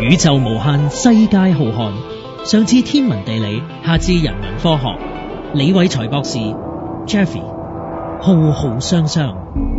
宇宙無限，世界浩瀚。上至天文地理，下至人文科學，李偉才博士 Jeffrey 浩浩湯湯。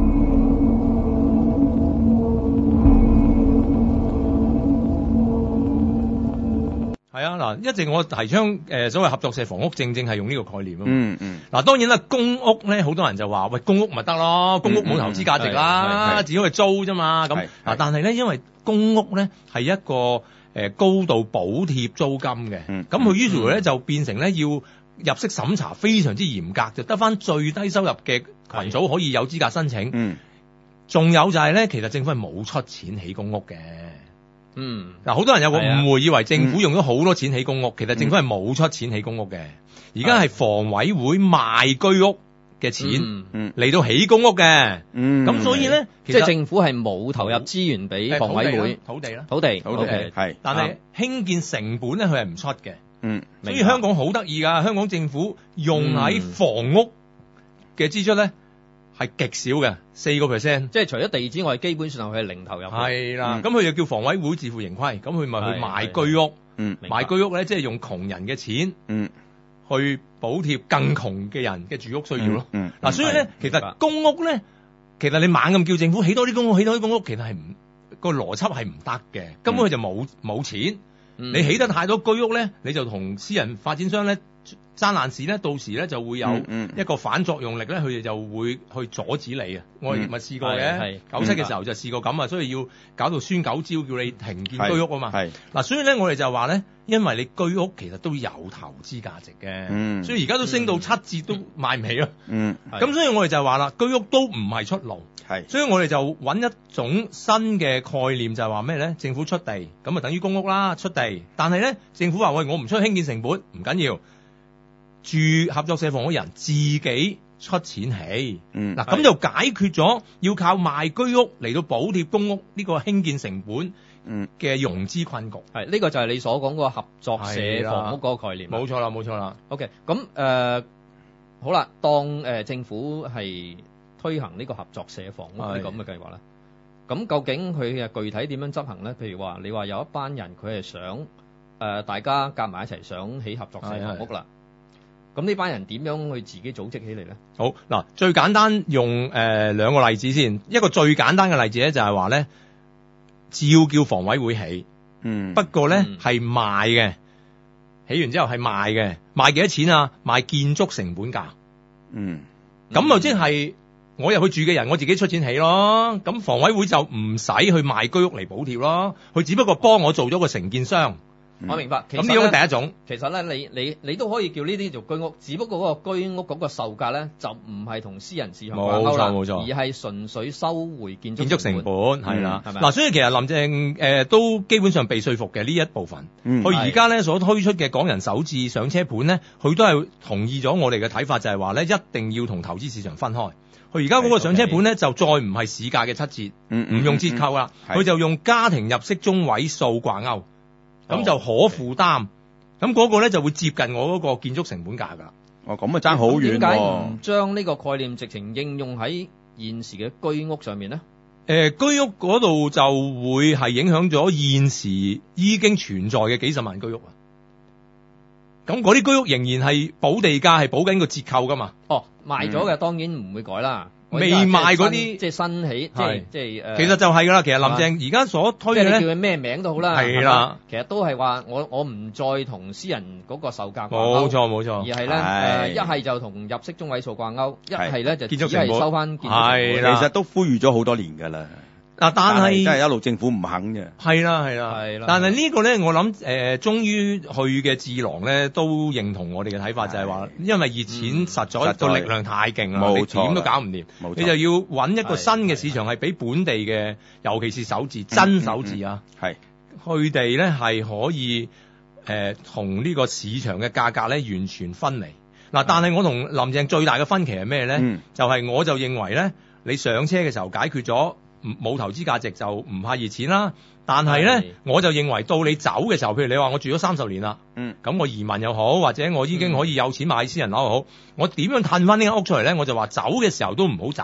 係啊，嗱，一直我提倡所謂合作社房屋，正係用呢個概念啊。 嗯。 嗱，當然啦，公屋咧，好多人就話喂，公屋咪得咯，公屋冇投資價值啦，只可以租啫嘛。咁嗱，但係咧，因為公屋咧係一個高度補貼租金嘅，咁佢於是乎咧就變成咧要入息審查非常之嚴格，就得翻最低收入嘅群組可以有資格申請。仲有就係咧，其實政府係冇出錢起公屋嘅。嗱，好多人有個誤會，以為政府用咗好多錢起公屋，其實政府係冇出錢起公屋嘅。而家係房委會賣居屋嘅錢嚟到起公屋嘅。咁所以咧， 即係政府係冇投入資源俾房委會土地啦， 係。 但係興建成本咧，佢係唔出嘅。所以香港好得意㗎，香港政府用喺房屋嘅支出咧係極少嘅，4%。 即係除咗地之外，基本上佢係零投入。 係啦，咁佢就叫房委會自負盈虧，咁佢咪去賣居屋。賣居屋咧，即係用窮人嘅錢去補貼更窮嘅人嘅住屋需要咯。嗱，所以咧，其實公屋咧，其實你猛咁叫政府起多啲公屋，起多啲公屋，其實係個邏輯係唔得嘅，根本佢就冇錢。你起得太多居屋咧，你就同私人發展商咧爭爛市咧，到時咧就會有一個反作用力咧，佢哋就會去阻止你啊！我哋咪試過嘅，97嘅時候就試過咁啊，所以要搞到宣九招，叫你停建居屋啊嘛。嗱，所以咧我哋就話咧，因為你居屋其實都有投資價值嘅，所以而家都升到7折都買唔起咯。咁所以我哋就話啦，居屋都唔係出路。所以我哋就揾一種新嘅概念，就係話咩咧？政府出地，咁啊等於公屋啦，出地。但係咧，政府話喂，我唔出興建成本，唔緊要，住合作社房嘅人自己出錢起。嗱，咁就解決咗要靠賣居屋嚟到補貼公屋呢個興建成本嘅融資困局。 呢個就係你所講嗰個合作社房屋嗰個概念。 冇錯啦，冇錯啦。 OK， 咁好啦，當政府係推行呢個合作社房屋呢個咁嘅計劃咧，咁究竟佢具體點樣執行咧？譬如話，你話有一班人佢係想大家夾埋一齊想起合作社房屋啦，咁呢班人點樣去自己組織起嚟咧？ 好嗱，最簡單用兩個例子先，一個最簡單嘅例子咧就係話咧，照叫房委會起，不過咧係賣嘅，起完之後係賣嘅，賣幾多錢啊？賣建築成本價，咁就即係。我入去住嘅人，我自己出錢起咯，咁房委會就唔使去賣居屋嚟補貼咯，佢只不過幫我做咗個承建商。 我明白。 咁呢種第一種， 其實咧，你都可以叫呢啲做居屋，只不過嗰個居屋嗰個售價咧就唔係同私人市場掛鈎啦，冇錯，而係純粹收回建築成本係啦。嗱，所以其實林鄭都基本上被說服嘅呢一部分。佢而家咧所推出嘅港人首置上車盤咧，佢都係同意咗我哋嘅睇法，就係話咧一定要同投資市場分開。佢而家嗰個上車盤咧就再唔係市價嘅7折，唔用折扣啦，佢就用家庭入息中位數掛鈎，咁就可負擔，咁嗰個咧就會接近我嗰個建築成本價噶。 咁啊爭好遠喎！ 點解唔將呢個概念直情應用喺現時嘅居屋上面咧？ 居屋嗰度就會係影響咗現時已經存在嘅幾十萬居屋啊。咁嗰啲居屋仍然係補地價，係補緊個折扣噶嘛？ 賣咗嘅當然唔會改啦。 未賣嗰啲即係新起，即係其實就係噶啦。其實林鄭而家所推嘅咧， 叫佢咩名都好啦， 係啦。 其實都係話我唔再同私人嗰個售價掛鈎，冇錯， 而係咧一係就同入息中位數掛鈎，一係咧就只係收翻建築成本。 係啦，其實都呼籲咗好多年噶啦。 嗱，但係真係一路政府唔肯嘅。 係啦。但係呢個咧，我諗終於去嘅智囊咧都認同我哋嘅睇法，就係話，因為熱錢實在個力量太勁啦，你點都搞唔掂，你就要揾一個新嘅市場，係俾本地嘅，尤其是首置真首置啊，佢哋咧係可以同呢個市場嘅價格咧完全分離。嗱，但係我同林鄭最大嘅分歧係咩咧？就係我就認為咧，你上車嘅時候解決咗。冇投資價值就唔怕熱錢啦，但係咧我就認為到你走嘅時候，譬如你話我住咗30年啦，咁我移民又好，或者我已經可以有錢買私人樓又好，我點樣褪翻呢間屋出嚟咧？我就話走嘅時候都唔好賺，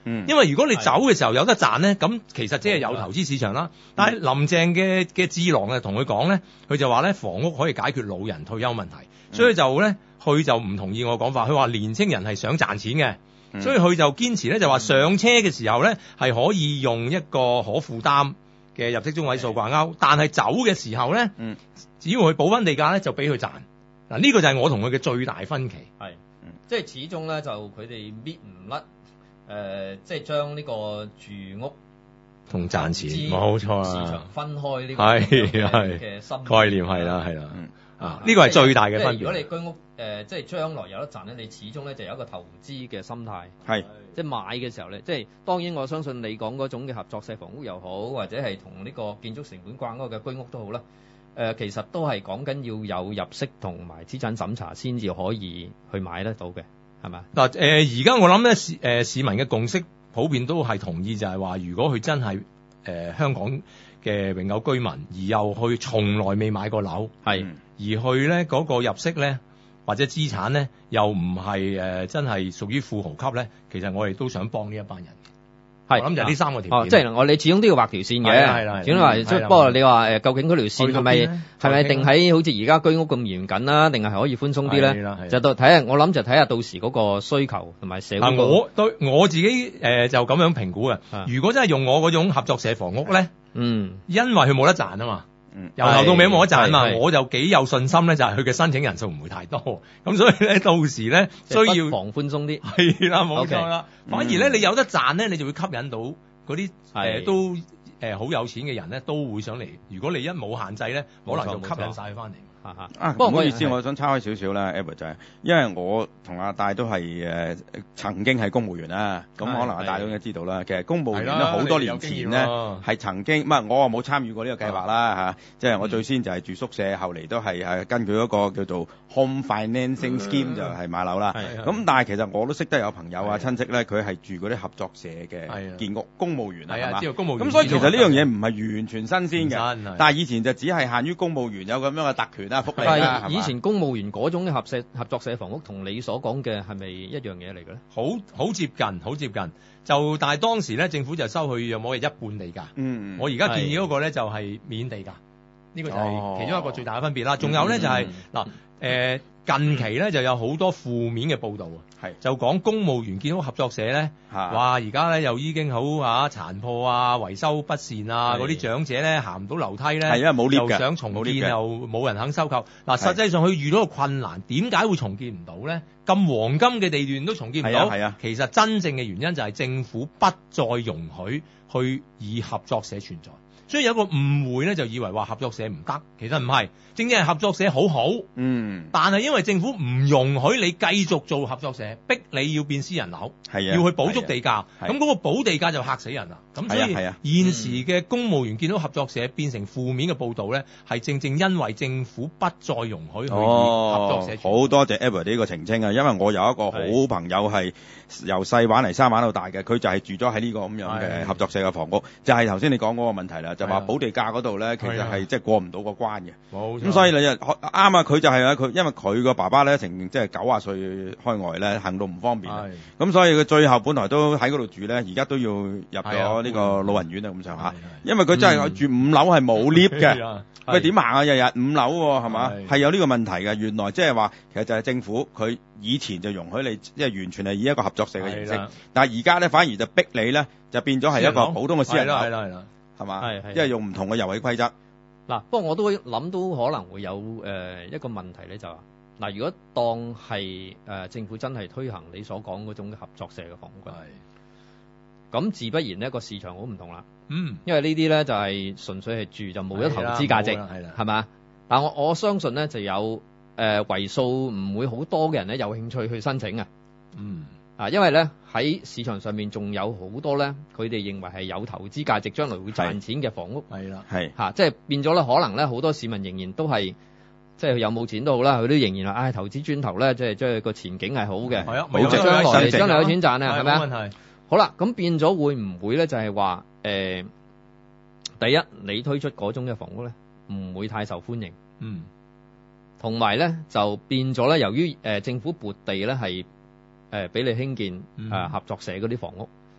因為如果你走嘅時候有得賺咧，咁其實即係有投資市場啦。但係林鄭嘅智囊啊，同佢講咧，佢就話咧房屋可以解決老人退休問題，所以就咧佢就唔同意我講法，佢話年青人係想賺錢嘅。所以佢就堅持咧，就話上車嘅時候咧係可以用一個可負擔嘅入息中位數掛鈎，但係走嘅時候咧，只要佢補翻地價咧，就俾佢賺。嗱，呢個就係我同佢嘅最大分歧。 係，即係始終咧就佢哋搣唔甩，即係將呢個住屋同賺錢冇錯市場分開呢個嘅心概念係啦。呢個係最大嘅分別。 如果你居屋即係將來有得賺咧，你始終咧就有一個投資嘅心態。 係， 即係買嘅時候咧，即係當然我相信你講嗰種嘅合作社房屋又好，或者係同呢個建築成本掛鈎嘅居屋都好啦。其實都係講緊要有入息同埋資產審查先至可以去買得到嘅，係咪？ 嗱，而家我諗咧，市民嘅共識普遍都係同意，就係話，如果佢真係香港嘅永久居民，而又去從來未買過樓，係而去咧嗰個入息咧或者資產咧又唔係真係屬於富豪級咧，其實我哋都想幫呢一班人。係，我諗就係呢三個條件。 即係你始終都要畫條線嘅。係啦。始終話，不過你話究竟嗰條線係咪定喺好似而家居屋咁嚴謹啦，定係可以寬鬆啲咧？就到睇下，我諗就睇下到時嗰個需求同埋社會。 我自己就咁樣評估嘅。如果真係用我嗰種合作社房屋咧，因為佢冇得賺啊嘛。由頭到尾冇得賺嘛，我就幾有信心咧，就係佢嘅申請人數唔會太多，咁所以咧到時咧需要防寬鬆啲， 係啦，冇錯啦。反而咧你有得賺咧，你就會吸引到嗰啲都好有錢嘅人咧，都會上嚟。如果你一冇限制咧，可能就吸引晒佢翻嚟。 不過唔好意思，我想岔開少少啦 Edward 就係，因為我同阿戴都係曾經係公務員啦，咁可能阿戴都應該知道啦。其實公務員咧好多年前咧係曾經，我冇參與過呢個計劃啦，即係我最先就係住宿舍，後嚟都係根據嗰個叫做 Home Financing Scheme 就係買樓啦。咁但係其實我都識得有朋友啊親戚咧，佢係住嗰啲合作社嘅建屋公務員係嘛？知道公務員。咁所以其實呢樣嘢唔係完全新鮮嘅，但係以前就只係限於公務員有咁樣嘅特權。 係以前公務員嗰種嘅合作社房屋同你所講嘅係咪一樣嘢嚟嘅咧？ 好接近，好接近。就但係當時咧，政府就收佢約莫係一半地價。我而家建議嗰個咧就係免地價。呢個就係其中一個最大嘅分別啦。仲有咧就係近期咧就有好多負面嘅報導啊，就講公務員建屋合作社咧，話而家咧又已經好殘破啊、維修不善啊，嗰啲長者咧行唔到樓梯咧，係因為冇 lift 嘅，又想重建又冇人肯收購。嗱，實際上佢遇到個困難，點解會重建唔到咧？咁黃金嘅地段都重建唔到，其實真正嘅原因就係政府不再容許去以合作社存在。所以有個誤會咧，就以為話合作社唔得，其實唔係，正正係合作社好好，但係因為政府唔容許你繼續做合作社，逼你要變私人樓，要去補足地價，咁嗰個補地價就嚇死人啦。咁所以現時嘅公務員見到合作社變成負面嘅報導咧，係正正因為政府不再容許去以合作社。 好多謝 Edward 呢個澄清啊，因為我有一個好朋友係由細玩嚟生玩到大嘅，佢就係住咗喺呢個咁樣嘅合作社嘅房屋，就係頭先你講嗰個問題啦。就話補地價嗰度咧，其實係即係過唔到個關嘅。咁所以你就啱啊！佢就係佢，因為佢個爸爸咧成即係90歲開外咧，行到唔方便。咁所以佢最後本來都喺嗰度住咧，而家都要入咗呢個老人院啊咁上下。因為佢真係住5樓係冇 lift 嘅，佢點行啊？日日5樓喎，係嘛？係有呢個問題嘅。原來即係話，其實就係政府佢以前就容許你，即係完全係以一個合作社嘅形式。但係而家咧反而就逼你咧，就變咗係一個普通嘅私人樓。係嘛？即係用唔同嘅遊戲規則。 嗱，不過我都諗都可能會有一個問題咧，就話嗱，如果當係政府真係推行你所講嗰種合作社嘅房屋，咁自不然呢個市場好唔同啦。因為呢啲咧就係純粹係住就冇咗投資價值，係嘛？但我相信咧就有為數唔會好多嘅人咧有興趣去申請啊。因為咧喺市場上面仲有好多咧，佢哋認為係有投資價值，將來會賺錢嘅房屋，即係變咗咧，可能咧好多市民仍然都係即係有冇錢都好啦，佢都仍然話，投資磚頭咧，即係個前景係好嘅，將來有錢賺啊，係咪啊？冇問題。好啦，咁變咗會唔會咧？就係話第一，你推出嗰種嘅房屋咧，唔會太受歡迎，同埋咧就變咗咧，由於政府撥地咧係俾你興建合作社嗰啲房屋，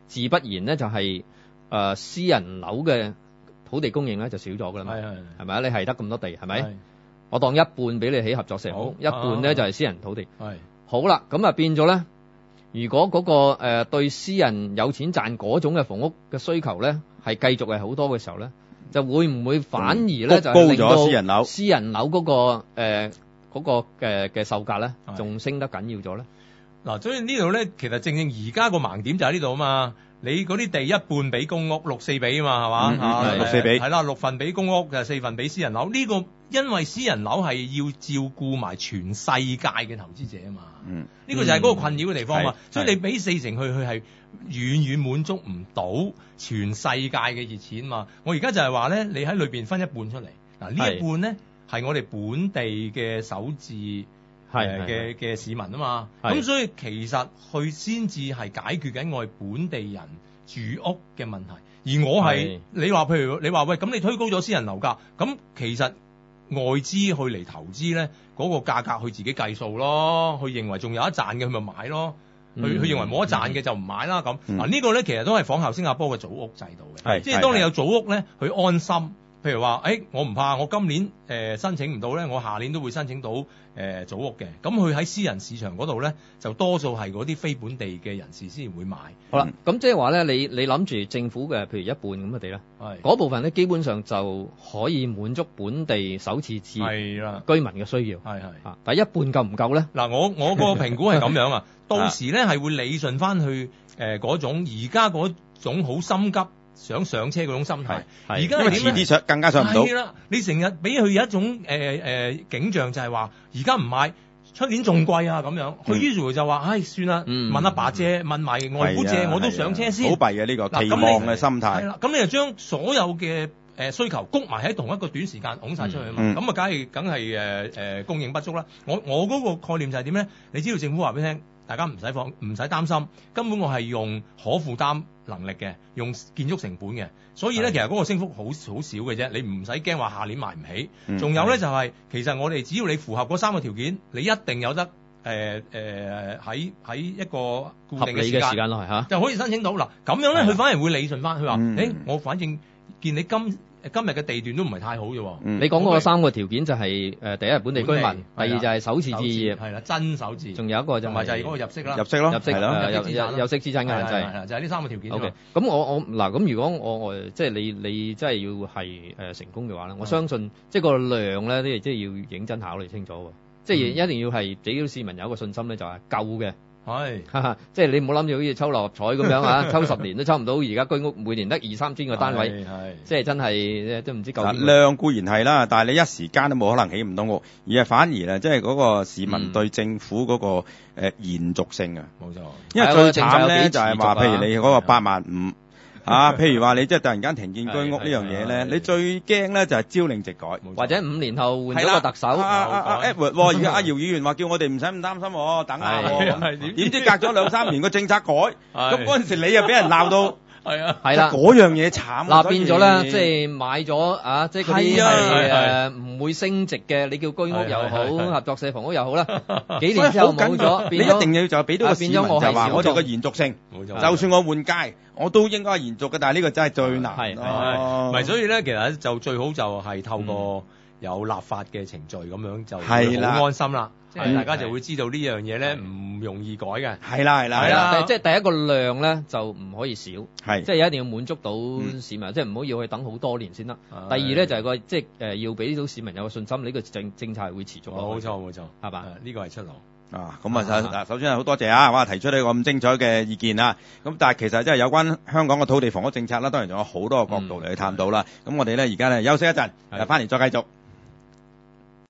自不然咧就係私人樓嘅土地供應咧就少咗㗎啦嘛，係咪啊？你係得咁多地係咪？我當一半俾你起合作社房屋，一半咧就係私人土地。好啦，咁啊變咗咧，如果嗰個對私人有錢賺嗰種嘅房屋嘅需求咧係繼續係好多嘅時候咧，就會唔會反而咧就係令到私人樓嗰個嗰個嘅售價咧仲升得緊要咗咧？ 嗱，所以呢度咧，其實正正而家個盲點就喺呢度啊嘛。你嗰啲地一半俾公屋，6-4比啊嘛，係嘛 ？6-4比係啦，6份俾公屋，就4份俾私人樓。呢個因為私人樓係要照顧埋全世界嘅投資者啊嘛。呢個就係嗰個困擾嘅地方嘛。所以你俾4成佢係遠遠滿足唔到全世界嘅熱錢嘛。我而家就係話咧，你喺裏邊分一半出嚟。嗱，呢一半咧係我哋本地嘅首置。嘅市民啊嘛，咁所以其實佢先至係解決緊我哋本地人住屋嘅問題，而我係你話譬如你話喂，咁你推高咗私人樓價，咁其實外資去嚟投資咧，嗰個價格佢自己計數咯，佢認為仲有一賺嘅佢咪買咯，佢認為冇一賺嘅就唔買啦咁。嗱呢個咧其實都係仿效新加坡嘅組屋制度嘅，即係當你有組屋咧，佢安心。譬如話，我唔怕，我今年申請唔到咧，我下年都會申請到組屋嘅。咁佢喺私人市場嗰度咧，就多數係嗰啲非本地嘅人士先會買。 好啦，咁即係話咧，你諗住政府嘅，譬如一半咁嘅地咧，嗰部分咧基本上就可以滿足本地首次置居民嘅需要。但係一半夠唔夠咧？嗱， 我個評估係咁樣啊，到時咧係會理順翻去嗰種而家嗰種好心急想上車嗰種心態，而家因為遲啲更加上唔到。 係啦，你成日俾佢有一種景象就係話，而家唔買，出年仲貴啊咁樣。佢於是就話，唉，算啦，問阿爸借，問埋外父借，我都上車先。 好弊嘅呢個期望嘅心態。 係啦，咁你就將所有嘅需求谷埋喺同一個短時間拱晒出去啊嘛。咁啊，梗係供應不足啦。我嗰個概念就係點咧？你知道政府話俾你聽，大家唔使擔心，根本我係用可負擔能力嘅，用建築成本嘅，所以咧其實嗰個升幅好少嘅啫，你唔使驚話下年買唔起。仲有咧就係，其實我哋只要你符合嗰3個條件，你一定有得喺一個固定嘅時間內就可以申請到。嗱，咁樣咧佢反而會理順翻，佢話我反正見你今日嘅地段都唔係太好啫。 你講嗰3個條件就係第一係本地居民，第二就係首次置業， 係啦，真首置， 仲有一個就係嗰個入息啦， 入息咯， 有息資產嘅限制， 就係呢3個條件。 OK，咁我嗱咁如果我即係你真係要係成功嘅話咧，我相信即係個量咧，即係要認真考慮清楚，即係一定要係俾啲市民有一個信心咧，就係夠嘅。即係你唔好諗住好似抽六合彩咁樣啊，抽10年都抽唔到，而家居屋每年得2-3千個單位，即係真係都唔知夠。 量固然係啦，但係你一時間都冇可能起唔到屋，而係反而咧，即係嗰個市民對政府嗰個延續性啊， 冇錯。 因為最慘咧就係話，譬如你嗰個85000譬如話你即係突然間停建居屋呢樣嘢咧，你最驚咧就係朝令夕改， 或者5年後換咗個特首。 Edward 而家阿姚議員話叫我哋唔使咁擔心，等下點知隔咗2-3年個政策改，咁嗰陣時你又俾人鬧到。係啦，嗰樣嘢慘。 嗱，變咗咧，即係買咗即係嗰啲係唔會升值嘅，你叫居屋又好，合作社房屋又好啦，幾年之後冇咗， 你一定要就俾到個市民就話我哋個延續性，就算我換屆，我都應該係延續嘅，但係呢個真係最難。 唔係，所以咧，其實就最好就係透過有立法嘅程序咁樣就好安心啦。大家就會知道呢樣嘢咧唔容易改嘅。 係啦， 即係第一個量咧就唔可以少，即係一定要滿足到市民，即係唔好要去等好多年先得。第二咧就係個即係要俾到市民有個信心，呢個政策係會持續。 冇錯， 係嘛？ 呢個係出路。 咁啊，首先係好多謝啊，提出呢個咁精彩嘅意見啦。咁但係其實即係有關香港嘅土地房屋政策啦，當然仲有好多個角度嚟去探討啦。咁我哋咧而家咧休息一陣，翻嚟再繼續。